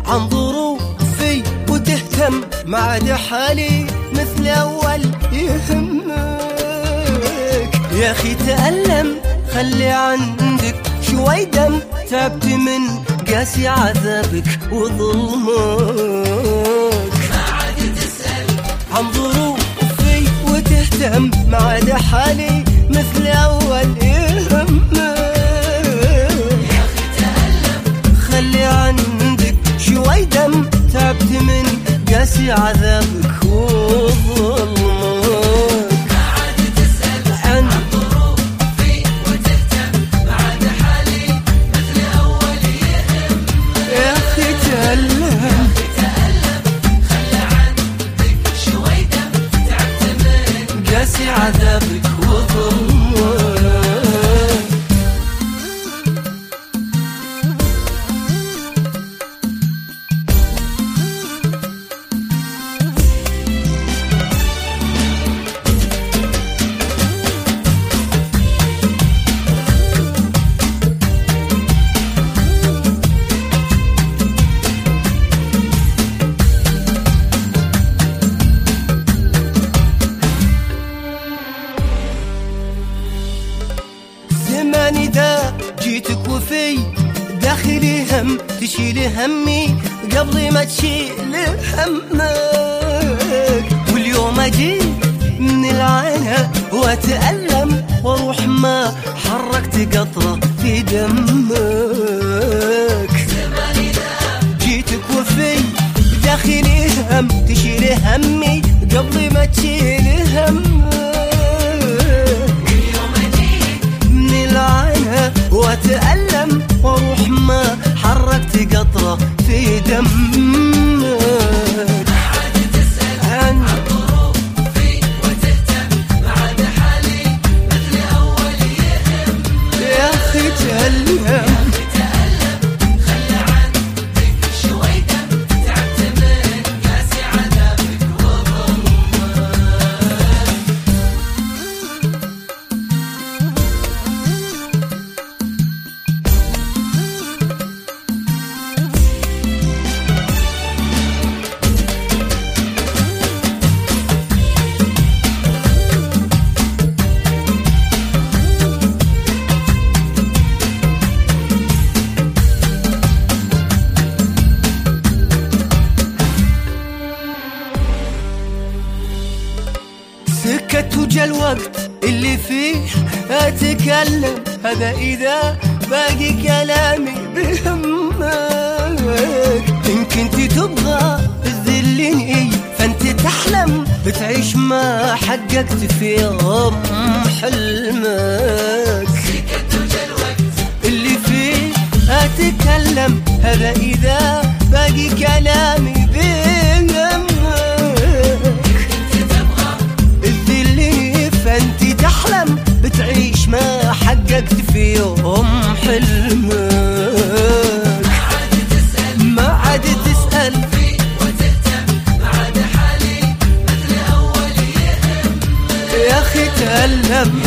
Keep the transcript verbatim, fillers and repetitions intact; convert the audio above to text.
عن ظروفي وتهتم ما عاد حالي مثل أول يهمك. يا أخي تألم خلي عندك شوي دم، تعبت من قاسي عذابك وظلمك. ما عاد تسأل عن ظروفي وتهتم ما عاد حالي مثل أول يهمك. يا أخي تألم خلي عندك شوي دم، تعبت من قاسي عذابك وظلمك. ما عاد تسأل عن ظروفي وتهتم ما عاد حالي مثل أول يهمك. يا أخي تألم تألم خلى عندك شوي دم، تعبت من قاسي عذابك وظلمك. زمان إذا جيتك وفي داخلي هم تشيل همي قبل ما تشيل همك. واليوم أجي من العانة وأتألم وأروح ما حركت قطرة في دمك. زمان إذا جيتك وفي داخلي هم تشيل همي قبل ما تشيل همك. اليوم أجيك من العانة وأتألم وأروح ما حركت قطرة في دمك. ما عاد تسأل عن ظروفي وتهتم ما عاد حالي مثل أول يهمك. يا أخي تألم تألم خلى عندك شوي دم، تعبت من قاسي عذابك وظلمك. سكت وجا الوقت اللي فيه أتكلم، هذا إذا باقي كلامي بهمك. إن كنت تبغى تذلني فأنت تحلم بتعيش ما حققت في يوم حلمك. سكت وجا الوقت اللي فيه أتكلم، هذا إذا باقي كلامي بهمك. كنت تبغى الذلي فانت تحلم بتعيش ما حققت في يوم حلمك. ما عاد تسأل ما عاد تسأل في وتهتم ما عاد حالي مثل أول يهمك. يا أخي تألم